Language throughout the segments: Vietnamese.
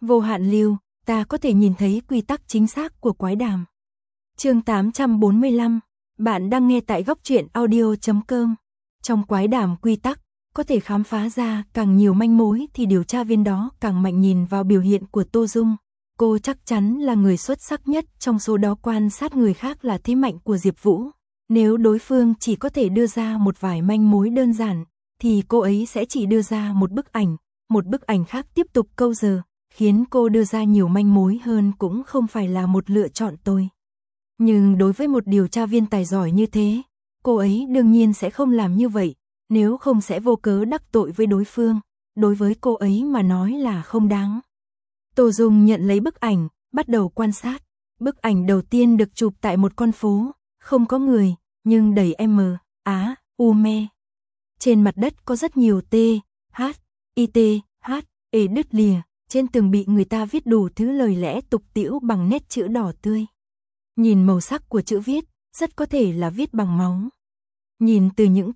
Vô hạn lưu, ta có thể nhìn thấy quy tắc chính xác của quái đàm. Chương 845, bạn đang nghe tại góc truyện audio.com. Trong quái đàm quy tắc, có thể khám phá ra càng nhiều manh mối thì điều tra viên đó càng mạnh. Nhìn vào biểu hiện của Tô Dung, cô chắc chắn là người xuất sắc nhất trong số đó. Quan sát người khác là thế mạnh của Diệp Vũ. Nếu đối phương chỉ có thể đưa ra một vài manh mối đơn giản, thì cô ấy sẽ chỉ đưa ra một bức ảnh khác tiếp tục câu giờ, khiến cô đưa ra nhiều manh mối hơn cũng không phải là một lựa chọn tồi. Nhưng đối với một điều tra viên tài giỏi như thế, cô ấy đương nhiên sẽ không làm như vậy, nếu không sẽ vô cớ đắc tội với đối phương, đối với cô ấy mà nói là không đáng. Tô Dung nhận lấy bức ảnh, bắt đầu quan sát. Bức ảnh đầu tiên được chụp tại một con phố, không có người, nhưng đầy U-me. Trên mặt đất có rất nhiều T-H-I-T-H-E đứt lìa, trên tường bị người ta viết đủ thứ lời lẽ tục tĩu bằng nét chữ đỏ tươi. Nhìn màu sắc của chữ viết, rất có thể là viết bằng máu. Nhìn từ những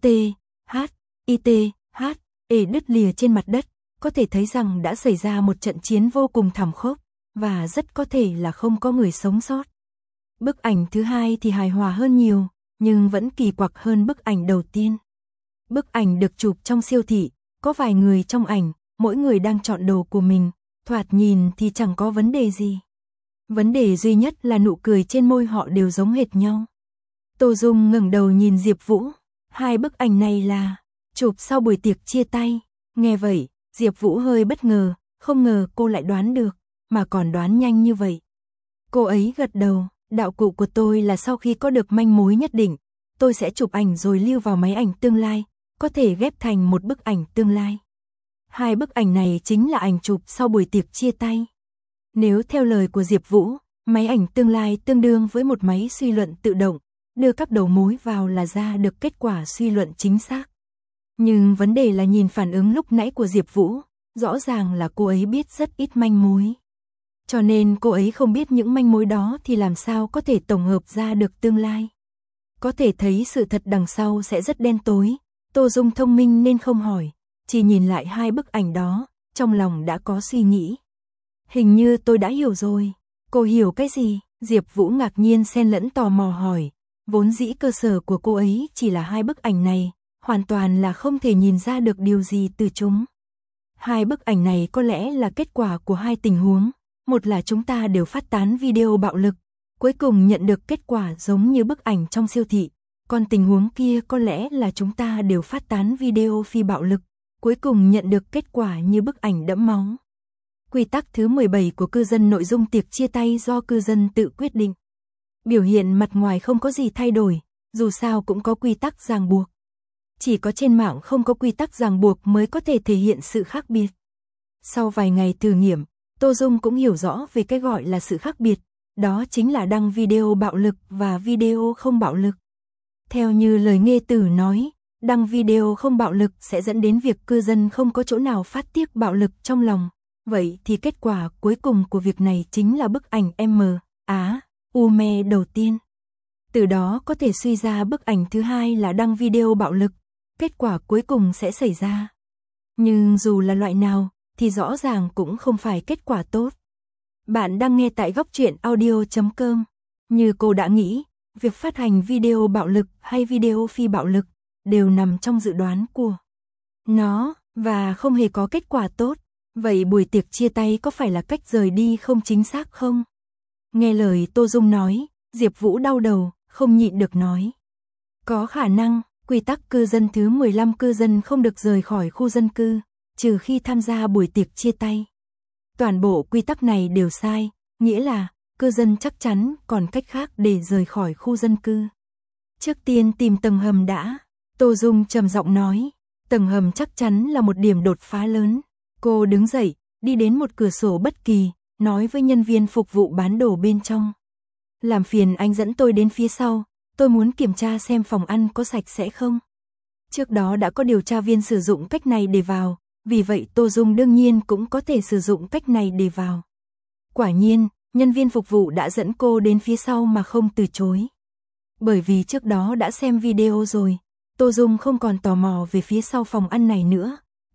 T-H-I-T-H-E đứt lìa trên mặt đất, có thể thấy rằng đã xảy ra một trận chiến vô cùng thảm khốc, và rất có thể là không có người sống sót. Bức ảnh thứ hai thì hài hòa hơn nhiều, nhưng vẫn kỳ quặc hơn bức ảnh đầu tiên. Bức ảnh được chụp trong siêu thị, có vài người trong ảnh, mỗi người đang chọn đồ của mình, thoạt nhìn thì chẳng có vấn đề gì. Vấn đề duy nhất là nụ cười trên môi họ đều giống hệt nhau. Tô Dung ngẩng đầu nhìn Diệp Vũ, hai bức ảnh này là chụp sau buổi tiệc chia tay. Nghe vậy, Diệp Vũ hơi bất ngờ, không ngờ cô lại đoán được, mà còn đoán nhanh như vậy. Cô ấy gật đầu, đạo cụ của tôi là sau khi có được manh mối nhất định, tôi sẽ chụp ảnh rồi lưu vào máy ảnh tương lai, có thể ghép thành một bức ảnh tương lai. Hai bức ảnh này chính là ảnh chụp sau buổi tiệc chia tay. Nếu theo lời của Diệp Vũ, máy ảnh tương lai tương đương với một máy suy luận tự động, đưa các đầu mối vào là ra được kết quả suy luận chính xác. Nhưng vấn đề là nhìn phản ứng lúc nãy của Diệp Vũ, rõ ràng là cô ấy biết rất ít manh mối. Cho nên cô ấy không biết những manh mối đó thì làm sao có thể tổng hợp ra được tương lai. Có thể thấy sự thật đằng sau sẽ rất đen tối. Tô Dung thông minh nên không hỏi, chỉ nhìn lại hai bức ảnh đó, trong lòng đã có suy nghĩ. Hình như tôi đã hiểu rồi. Cô hiểu cái gì? Diệp Vũ ngạc nhiên xen lẫn tò mò hỏi. Vốn dĩ cơ sở của cô ấy chỉ là hai bức ảnh này, hoàn toàn là không thể nhìn ra được điều gì từ chúng. Hai bức ảnh này có lẽ là kết quả của hai tình huống. Một là chúng ta đều phát tán video bạo lực, cuối cùng nhận được kết quả giống như bức ảnh trong siêu thị. Còn tình huống kia có lẽ là chúng ta đều phát tán video phi bạo lực, cuối cùng nhận được kết quả như bức ảnh đẫm máu. Quy tắc thứ 17 của cư dân: nội dung tiệc chia tay do cư dân tự quyết định. Biểu hiện mặt ngoài không có gì thay đổi, dù sao cũng có quy tắc ràng buộc. Chỉ có trên mạng không có quy tắc ràng buộc mới có thể thể hiện sự khác biệt. Sau vài ngày thử nghiệm, Tô Dung cũng hiểu rõ về cái gọi là sự khác biệt, đó chính là đăng video bạo lực và video không bạo lực. Theo như lời Nghê Tử nói, đăng video không bạo lực sẽ dẫn đến việc cư dân không có chỗ nào phát tiết bạo lực trong lòng. Vậy thì kết quả cuối cùng của việc này chính là bức ảnh U-me đầu tiên. Từ đó có thể suy ra bức ảnh thứ hai là đăng video bạo lực, kết quả cuối cùng sẽ xảy ra. Nhưng dù là loại nào, thì rõ ràng cũng không phải kết quả tốt. Bạn đang nghe tại góc truyện audio.com. Như cô đã nghĩ, việc phát hành video bạo lực hay video phi bạo lực đều nằm trong dự đoán của nó, và không hề có kết quả tốt. Vậy buổi tiệc chia tay có phải là cách rời đi không chính xác không? Nghe lời Tô Dung nói, Diệp Vũ đau đầu, không nhịn được nói. Có khả năng, quy tắc cư dân thứ 15, cư dân không được rời khỏi khu dân cư, trừ khi tham gia buổi tiệc chia tay. Toàn bộ quy tắc này đều sai, nghĩa là cư dân chắc chắn còn cách khác để rời khỏi khu dân cư. Trước tiên tìm tầng hầm đã, Tô Dung trầm giọng nói. Tầng hầm chắc chắn là một điểm đột phá lớn. Cô đứng dậy, đi đến một cửa sổ bất kỳ, nói với nhân viên phục vụ bán đồ bên trong. Làm phiền anh dẫn tôi đến phía sau, tôi muốn kiểm tra xem phòng ăn có sạch sẽ không. Trước đó đã có điều tra viên sử dụng cách này để vào, vì vậy Tô Dung đương nhiên cũng có thể sử dụng cách này để vào. Quả nhiên, nhân viên phục vụ đã dẫn cô đến phía sau mà không từ chối. Bởi vì trước đó đã xem video rồi, Tô Dung không còn tò mò về phía sau phòng ăn này nữa.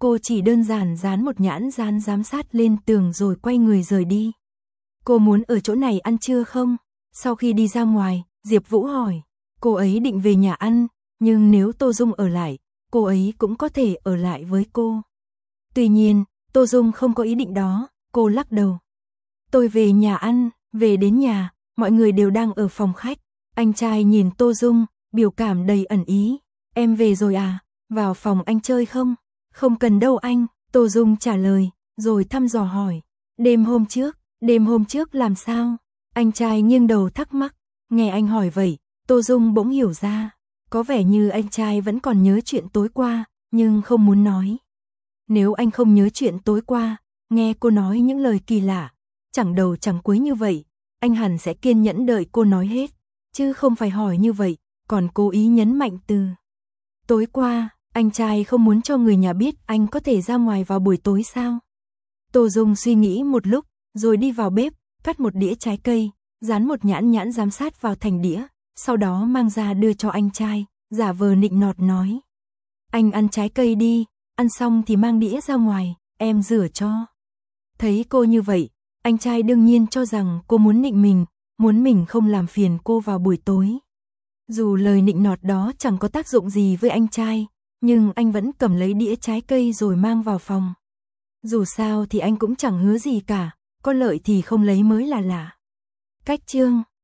cô chỉ đơn giản dán một nhãn dán giám sát lên tường rồi quay người rời đi. Cô muốn ở chỗ này ăn trưa không? Sau khi đi ra ngoài, Diệp Vũ hỏi. Cô ấy định về nhà ăn, nhưng nếu Tô Dung ở lại, cô ấy cũng có thể ở lại với cô. Tuy nhiên, Tô Dung không có ý định đó, cô lắc đầu. Tôi về nhà ăn, về đến nhà, mọi người đều đang ở phòng khách. Anh trai nhìn Tô Dung, biểu cảm đầy ẩn ý. Em về rồi à, vào phòng anh chơi không? Không cần đâu anh, Tô Dung trả lời, rồi thăm dò hỏi. Đêm hôm trước làm sao? Anh trai nghiêng đầu thắc mắc, nghe anh hỏi vậy, Tô Dung bỗng hiểu ra. Có vẻ như anh trai vẫn còn nhớ chuyện tối qua, nhưng không muốn nói. Nếu anh không nhớ chuyện tối qua, nghe cô nói những lời kỳ lạ, chẳng đầu chẳng cuối như vậy, anh hẳn sẽ kiên nhẫn đợi cô nói hết, chứ không phải hỏi như vậy, còn cố ý nhấn mạnh từ tối qua. Anh trai không muốn cho người nhà biết anh có thể ra ngoài vào buổi tối sao? Tô Dung suy nghĩ một lúc, rồi đi vào bếp, cắt một đĩa trái cây, dán một nhãn giám sát vào thành đĩa, sau đó mang ra đưa cho anh trai, giả vờ nịnh nọt nói. Anh ăn trái cây đi, ăn xong thì mang đĩa ra ngoài, em rửa cho. Thấy cô như vậy, anh trai đương nhiên cho rằng cô muốn nịnh mình, muốn mình không làm phiền cô vào buổi tối. Dù lời nịnh nọt đó chẳng có tác dụng gì với anh trai, nhưng anh vẫn cầm lấy đĩa trái cây rồi mang vào phòng. Dù sao thì anh cũng chẳng hứa gì cả, có lợi thì không lấy mới là lạ. Cách chương